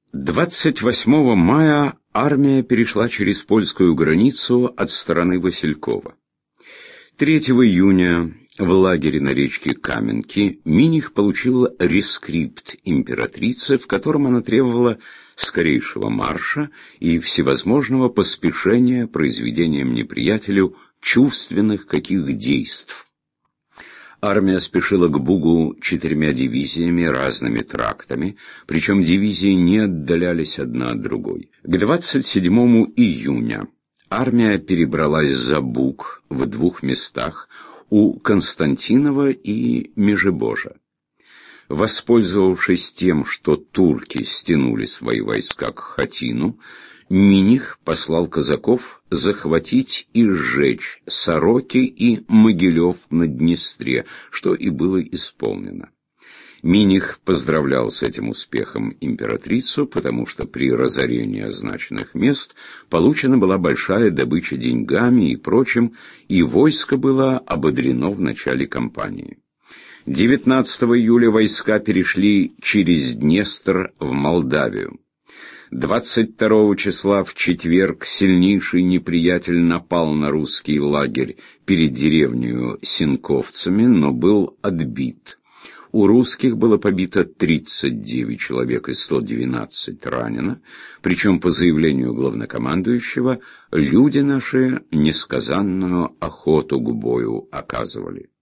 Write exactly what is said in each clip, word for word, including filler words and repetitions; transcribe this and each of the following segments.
двадцать восьмого мая армия перешла через польскую границу от стороны Василькова. третьего июня в лагере на речке Каменки Миних получил рескрипт императрицы, в котором она требовала скорейшего марша и всевозможного поспешения произведением неприятелю чувственных каких действий. Армия спешила к Бугу четырьмя дивизиями, разными трактами, причем дивизии не отдалялись одна от другой. К двадцать седьмому июня армия перебралась за Буг в двух местах, у Константинова и Межебожа. Воспользовавшись тем, что турки стянули свои войска к Хатину, Миних послал казаков захватить и сжечь Сороки и Могилев на Днестре, что и было исполнено. Миних поздравлял с этим успехом императрицу, потому что при разорении означенных мест получена была большая добыча деньгами и прочим, и войско было ободрено в начале кампании. девятнадцатого июля войска перешли через Днестр в Молдавию. двадцать второго числа в четверг сильнейший неприятель напал на русский лагерь перед деревней Синковцами, но был отбит. У русских было побито тридцать девять человек и сто двенадцать ранено, причем, по заявлению главнокомандующего, люди наши несказанную охоту к бою оказывали.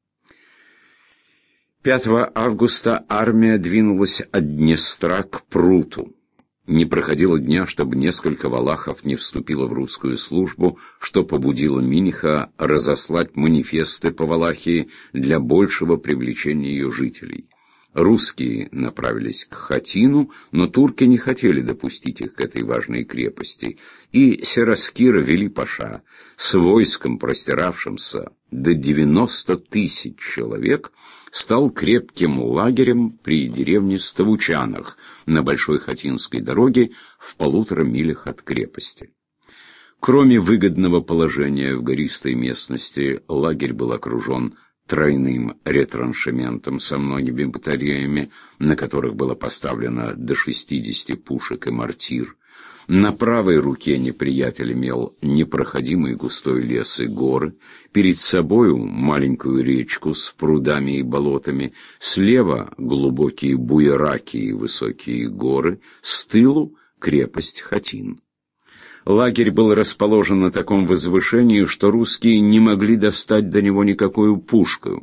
пятого августа армия двинулась от Днестра к Пруту. Не проходило дня, чтобы несколько валахов не вступило в русскую службу, что побудило Миниха разослать манифесты по Валахии для большего привлечения ее жителей. Русские направились к Хатину, но турки не хотели допустить их к этой важной крепости, и Сераскира Вели-Паша с войском, простиравшимся до девяноста тысяч человек, стал крепким лагерем при деревне Ставучанах на Большой Хатинской дороге в полутора милях от крепости. Кроме выгодного положения в гористой местности, лагерь был окружен тройным ретраншементом со многими батареями, на которых было поставлено до шестидесяти пушек и мортир. На правой руке неприятель имел непроходимый густой лес и горы, перед собою маленькую речку с прудами и болотами, слева глубокие буераки и высокие горы, с тылу крепость Хатин. Лагерь был расположен на таком возвышении, что русские не могли достать до него никакую пушку.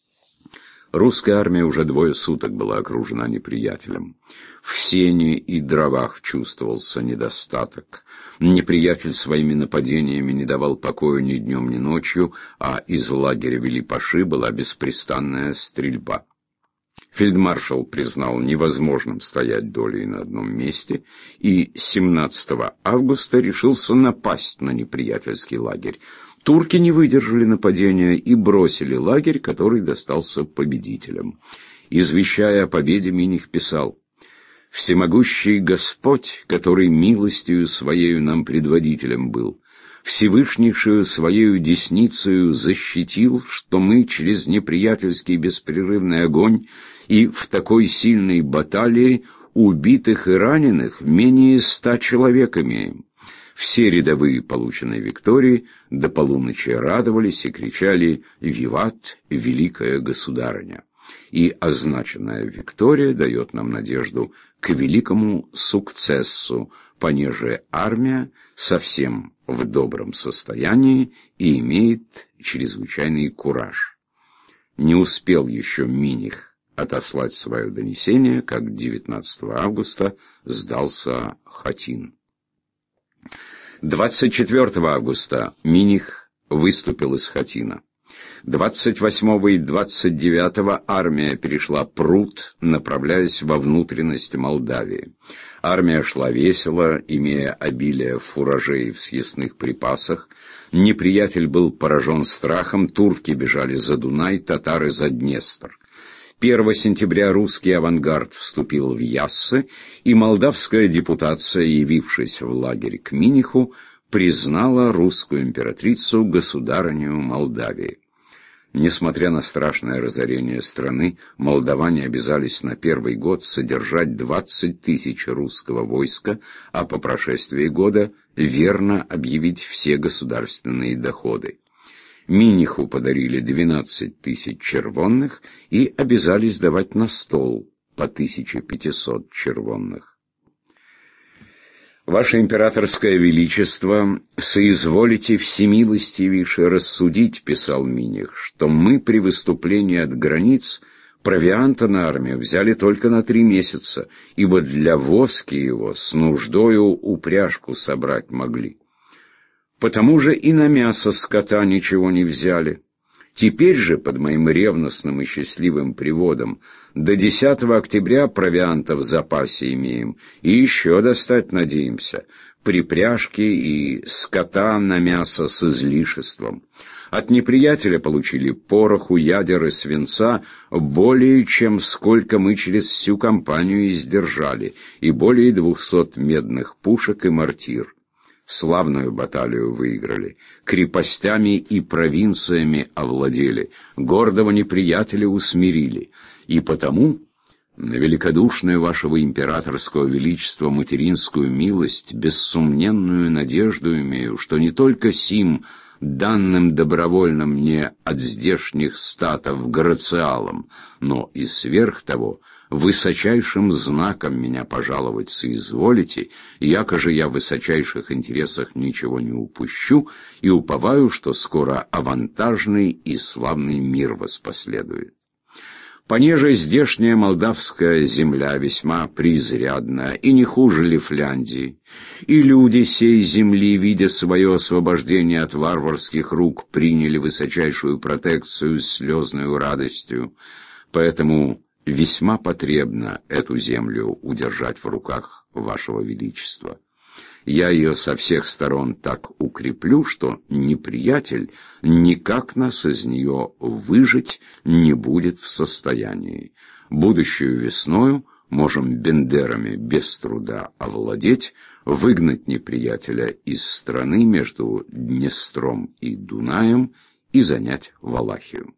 Русская армия уже двое суток была окружена неприятелем. В сене и дровах чувствовался недостаток. Неприятель своими нападениями не давал покоя ни днем, ни ночью, а из лагеря Вели-Паши была беспрестанная стрельба. Фельдмаршал признал невозможным стоять долей на одном месте и семнадцатого августа решился напасть на неприятельский лагерь. Турки не выдержали нападения и бросили лагерь, который достался победителям. Извещая о победе, Миних писал: «Всемогущий Господь, который милостью Своею нам предводителем был, Всевышнейшую Своею десницею защитил, что мы через неприятельский беспрерывный огонь и в такой сильной баталии убитых и раненых менее ста человек имеем. Все рядовые полученной виктории до полуночи радовались и кричали «Виват, великая государыня!». И означенная виктория дает нам надежду к великому сукцессу, понеже армия совсем в добром состоянии и имеет чрезвычайный кураж. Не успел еще Миних отослать свое донесение, как девятнадцатого августа сдался Хатин. двадцать четвёртого августа Миних выступил из Хатина. двадцать восьмого и двадцать девятого армия перешла Прут, направляясь во внутренность Молдавии. Армия шла весело, имея обилие фуражей в съестных припасах. Неприятель был поражен страхом, турки бежали за Дунай, татары за Днестр. первого сентября русский авангард вступил в Яссы, и молдавская депутация, явившись в лагерь к Миниху, признала русскую императрицу государыню Молдавии. Несмотря на страшное разорение страны, молдаване обязались на первый год содержать двадцать тысяч русского войска, а по прошествии года верно объявить все государственные доходы. Миниху подарили двенадцать тысяч червонных и обязались давать на стол по тысяче пятьсот червонных. «Ваше императорское величество, соизволите всемилостивейше рассудить, — писал Миних, — что мы при выступлении от границ провианта на армию взяли только на три месяца, ибо для воски его с нуждою упряжку собрать могли. Потому же и на мясо скота ничего не взяли. Теперь же, под моим ревностным и счастливым приводом, до десятого октября провианта в запасе имеем, и еще достать надеемся, припряжки и скота на мясо с излишеством. От неприятеля получили пороху, ядер и свинца более, чем сколько мы через всю кампанию издержали, и более двухсот медных пушек и мортир. Славную баталию выиграли, крепостями и провинциями овладели, гордого неприятеля усмирили, и потому на великодушную вашего императорского величества материнскую милость, бессумненную надежду имею, что не только сим, данным добровольно мне от здешних статов грациалом, но и сверх того, высочайшим знаком меня пожаловать соизволите, яко же я в высочайших интересах ничего не упущу, и уповаю, что скоро авантажный и славный мир воспоследует. Понеже здешняя молдавская земля весьма преизрядна, и не хуже Лифляндии, и люди сей земли, видя свое освобождение от варварских рук, приняли высочайшую протекцию с слезную радостью, поэтому весьма потребно эту землю удержать в руках вашего величества. Я ее со всех сторон так укреплю, что неприятель никак нас из нее выжить не будет в состоянии. Будущую весною можем бендерами без труда овладеть, выгнать неприятеля из страны между Днестром и Дунаем и занять Валахию.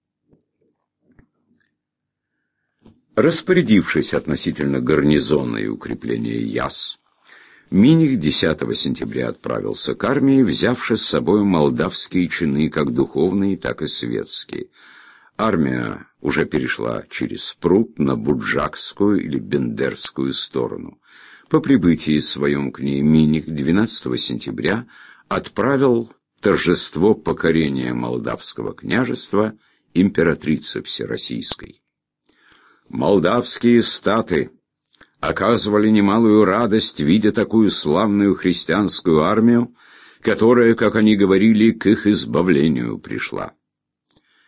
Распорядившись относительно гарнизона и укрепления Яс, Миних десятого сентября отправился к армии, взявши с собой молдавские чины, как духовные, так и светские. Армия уже перешла через пруд на буджакскую или бендерскую сторону. По прибытии своем к ней Миних двенадцатого сентября отправил торжество покорения молдавского княжества императрице всероссийской. Молдавские статы оказывали немалую радость, видя такую славную христианскую армию, которая, как они говорили, к их избавлению пришла.